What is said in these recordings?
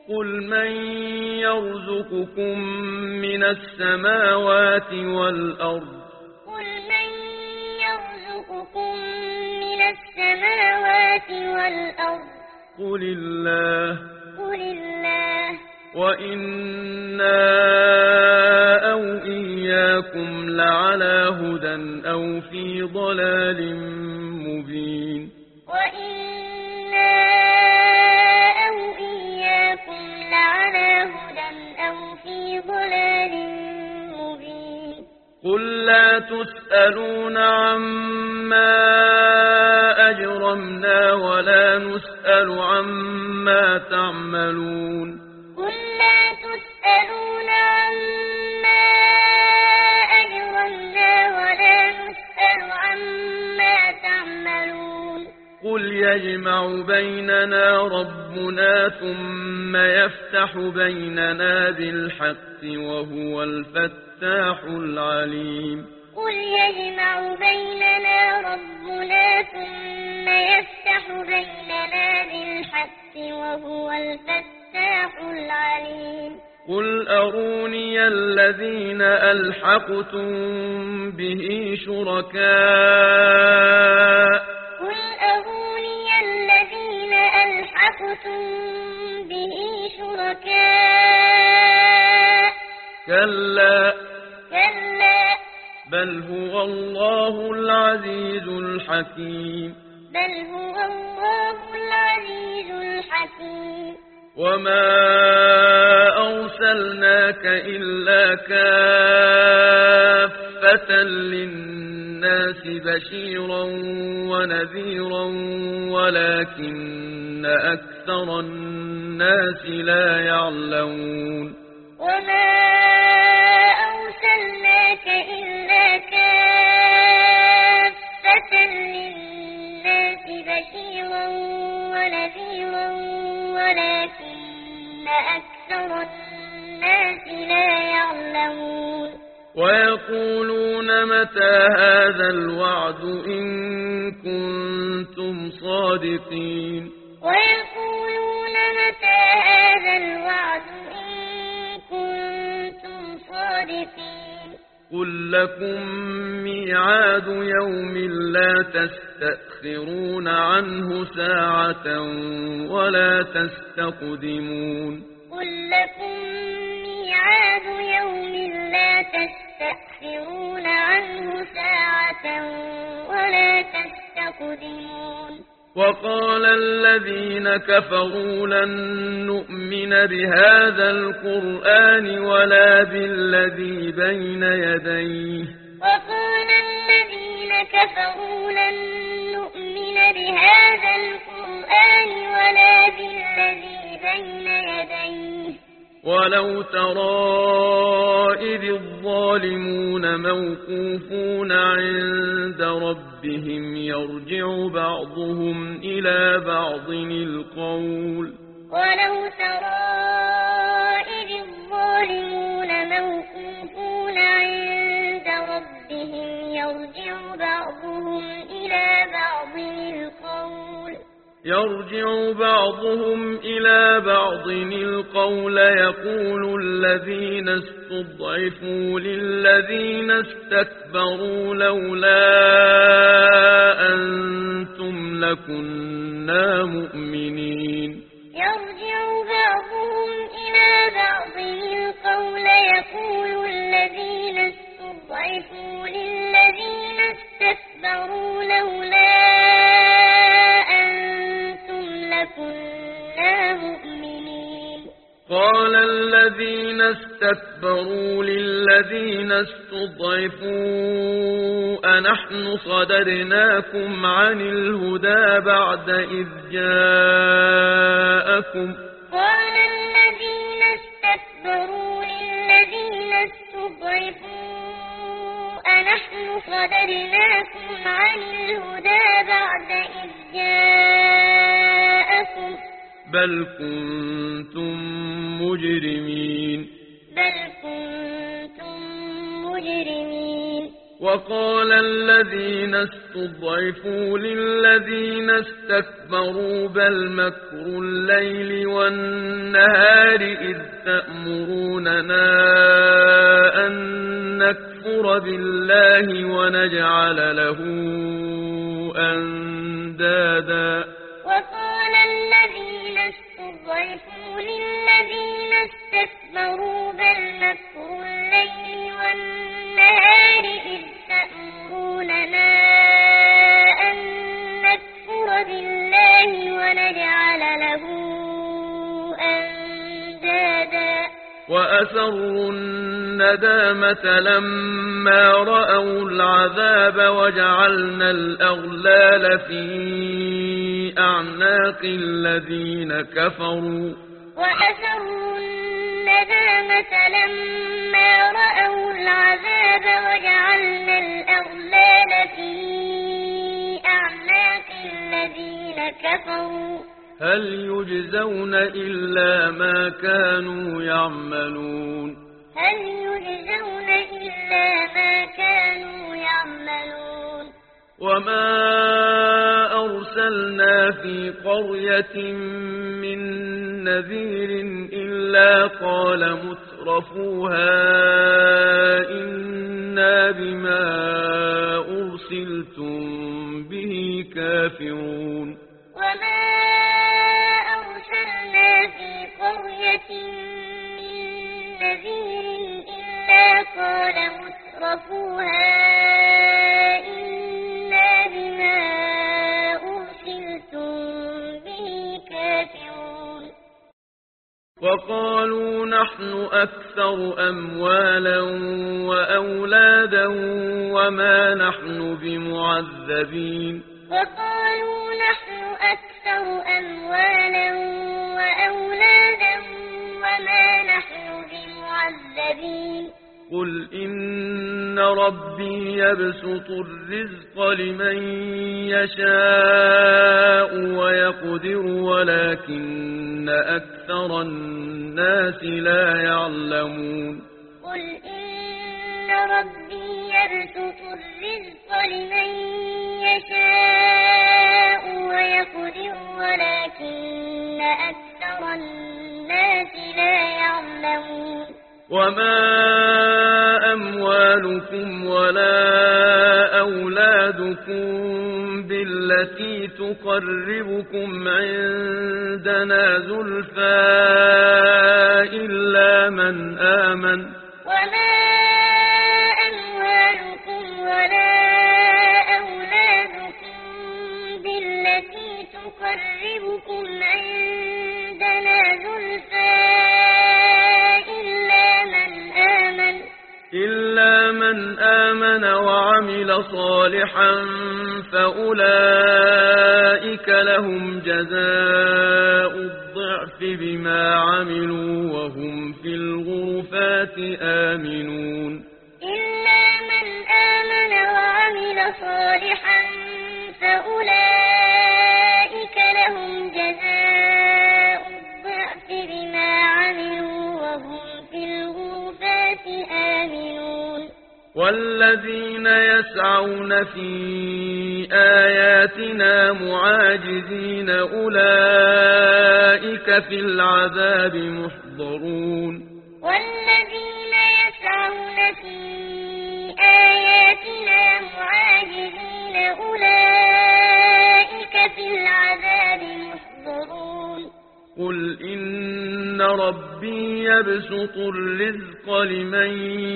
قل من يرزقكم من السماوات والأرض قل من يرزقكم من السماوات والأرض قل الله قل الله وإنا أو إياكم لعلى هدى أو في ضلال مبين وإنا أو إياكم لعلى هدى أو في ضلال مبين قل لا تسألون عما أجرمنا ولا نسأل عما تعملون قل لا تسألون عما أجرمنا ولا نسأل عما تعملون قل يجمع بيننا ربنا ثم يفتح بيننا بالحق وهو الفتاح العليم قل يجمع بيننا ربنا ثم يفتح بيننا بالحق وهو الفتاح العليم قل أروني الذين ألحقتم به شركاء قل أروني الذين ألحقتم به شركاء كلا كلا بل هو الله العزيز الحكيم بل هو الله العزيز الحكيم وما أرسلناك إلا كافة للناس بشيرا ونذيرا ولكن أكثر الناس لا يعلمون وما أرسلناك إلا كافة للناس بشيرا ونذيرا ولكن أكثر الناس لا يعلمون ويقولون متى هذا الوعد إن كنتم صادقين ويقولون متى هذا الوعد إن كنتم صادقين قل لكم ميعاد يوم لا تستأخرون عنه ساعة ولا تستقدمون قل لكم ميعاد يوم لا تستأخرون عنه ساعة ولا تستقدمون وقال الذين كفروا لن نؤمن بهذا القرآن ولا بالذي بين يديه وقال الذين كفروا لن نؤمن بهذا القرآن ولا بالذي بين يديه ولو ترى إذ الظالمون موقوفون عند ربهم يرجع بعضهم إلى بعض القول ولو ترى إذ الظالمون موقوفون عند ربهم يرجع بعضهم إلى بعض القول يقول الذين استضعفوا للذين استكبروا لولا أنتم لكنا مؤمنين يرجع بعضهم إلى بعض القول يقول الذين استضعفوا للذين استكبروا لولا أنتم لكنا مؤمنين قال الذين استكبروا للذين استضعفوا أنحن صددناكم عن الهدى بعد إذ جاءكم قال الذين استكبروا للذين استضعفوا أنحن صددناكم عن الهدى بعد إذ جاءكم بل كنتم مجرمين وقال الذين استضعفوا للذين استكبروا اسْتَكْبَرُوا بَلْ مَكْرُ اللَّيْلِ وَالنَّهَارِ إِذْ تَأْمُرُونَنَا أَن نَّكْفُرَ بِاللَّهِ وَنَجْعَلَ لَهُ أَندَادًا. وقال الذين استضعفوا للذين استكبروا بل مكر الليل والنهار إذ تأمروننا أن نكفر بالله ونجعل له أندادا. وأسروا الندامة لما رأوا العذاب وجعلنا الأغلال في أعناق الذين كفروا. وأسروا الندامة لما رأوا العذاب وجعلنا الأغلال في أعناق الذين كفروا. هل يجزون إلا ما كانوا يعملون. هل يجزون إلا ما كانوا يعملون. وما أرسلنا في قرية من نذير إلا قال مترفوها إنا بما أرسلتم به كافرون. وما أرسلنا في قرية من نذير إلا قال مترفوها إنا بما أرسلتم به كافرون. وقالوا نحن أكثر أموالا وأولادا وما نحن بمعذبين. وقالوا نحن أكثر أموالا وأولادا وما نحن بمعذبين. قل إن ربي يبسط الرزق لمن يشاء ويقدر ولكن أكثر الناس لا يعلمون. قل إن ربي يبسط الرزق لمن يشاء ويقدر ولكن أكثر الناس لا يعلمون. وما أموالكم ولا أولادكم بالتي تقربكم عندنا زلفى إلا من آمن. وما أموالكم ولا أولادكم بالتي تقربكم عندنا زلفى إلا من آمن وعمل صالحا فأولئك لهم جزاء الضعف بما عملوا وهم في الغرفات آمنون. إلا من آمن وعمل صالحا فأولئك لهم جزاء الضعف بما عملوا وهم في الغرفات آمنون. والذين يسعون في آياتنا معاجزين أولئك في العذاب محضرون. والذين يسعون في آياتنا معاجزين أولئك في العذاب محضرون. قل إن ربي يبسط الرزق لمن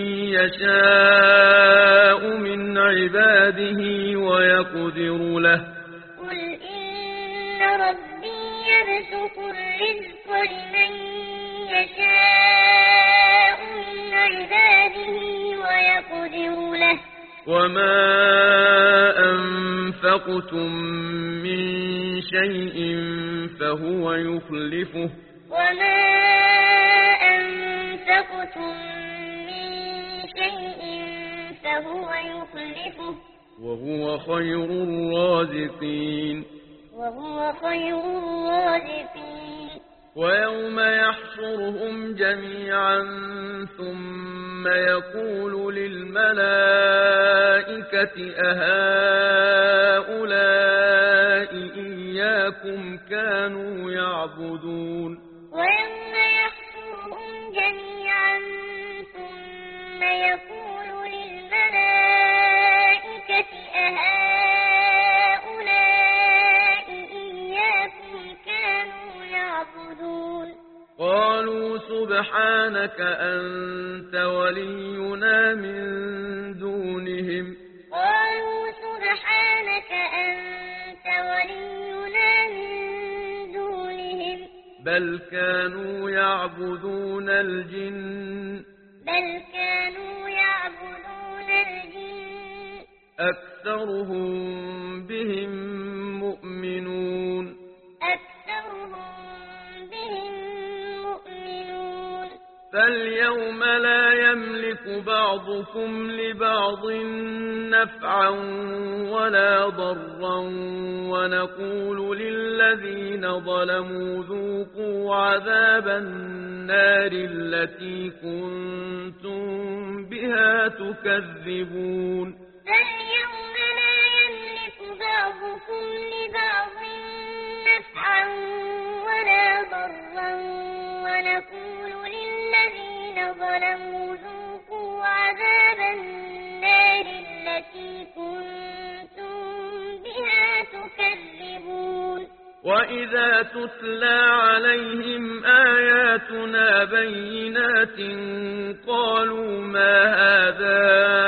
يشاء من عباده ويقدر له. قل إن ربي يبسط الرزق لمن يشاء من عباده ويقدر له. وما أنفقتم من شيء فهو يخلفه. وما أنفقتم من شيء فهو يخلفه. وهو خير الرازقين. وهو خير الرازقين. ويوم يحشرهم جميعا ثم يقول للملائكة أهؤلاء إياكم يعبدون ويوم يحشرهم جميعا ثم يقول للملائكة أهؤلاء إياكم كانوا يعبدون قالوا سبحانك أنت ولينا من دونهم قالوا سبحانك أنت ولينا من دونهم بل كانوا يعبدون الجن أكثرهم بهم مؤمنون فاليوم لا يملك بعضكم لبعض نفعا ولا ضرا ونقول للذين ظلموا ذوقوا عذاب النار التي كنتم بها تكذبون فاليوم لا يملك بعضكم لبعض نفعا ولا ضرا ونقول للذين ظلموا ذوقوا عذاب النار التي كنتم بها تكذبون وإذا تتلى عليهم آياتنا بينات قالوا ما هذا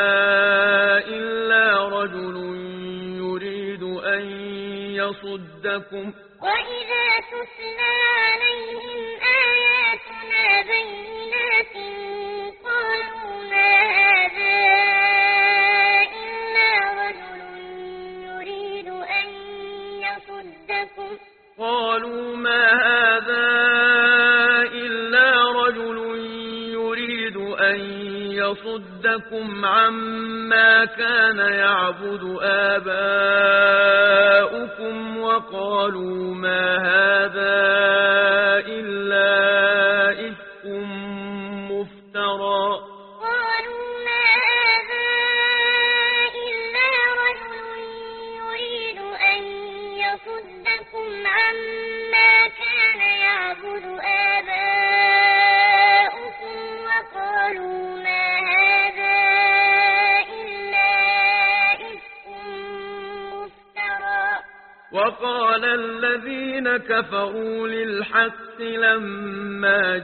إلا رجل يريد أن يصدكم وإذا تتلى عليهم آياتنا بينات قالوا ما هذا إلا رجل يريد أن يصدكم عما كان يعبد آباؤكم وقالوا ما هذا إلا إفك مفترى عما كان يعبد آباؤكم وقالوا ما هذا إلا إفك مفترى وقال الذين كفروا للحق لما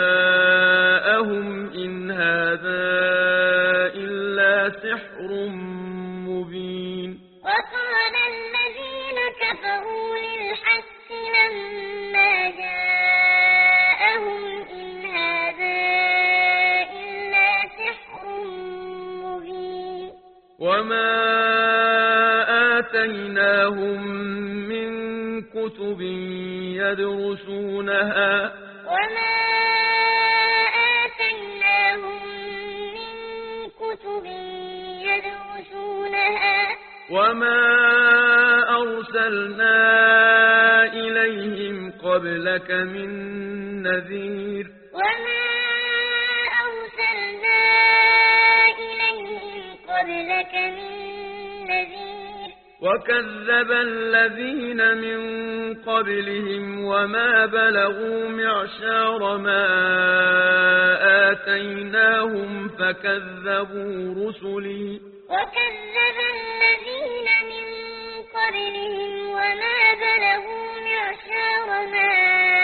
جاءهم إن هذا إلا سحر مبين وقال الذين كفروا للحق لما جاءهم إن هذا إلا سحر مبين وما آتيناهم من كتب يدرسونها وما أرسلنا إليهم قبلك من نذير وكذب الذين من قبلهم وما بلغوا معشار ما آتيناهم فكذبوا رسلي وكذب الذين من قبلهم وما بلغوا معشار ما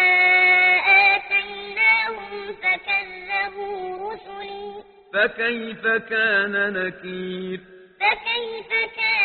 آتيناهم فكذبوا رسلي فكيف كان نكير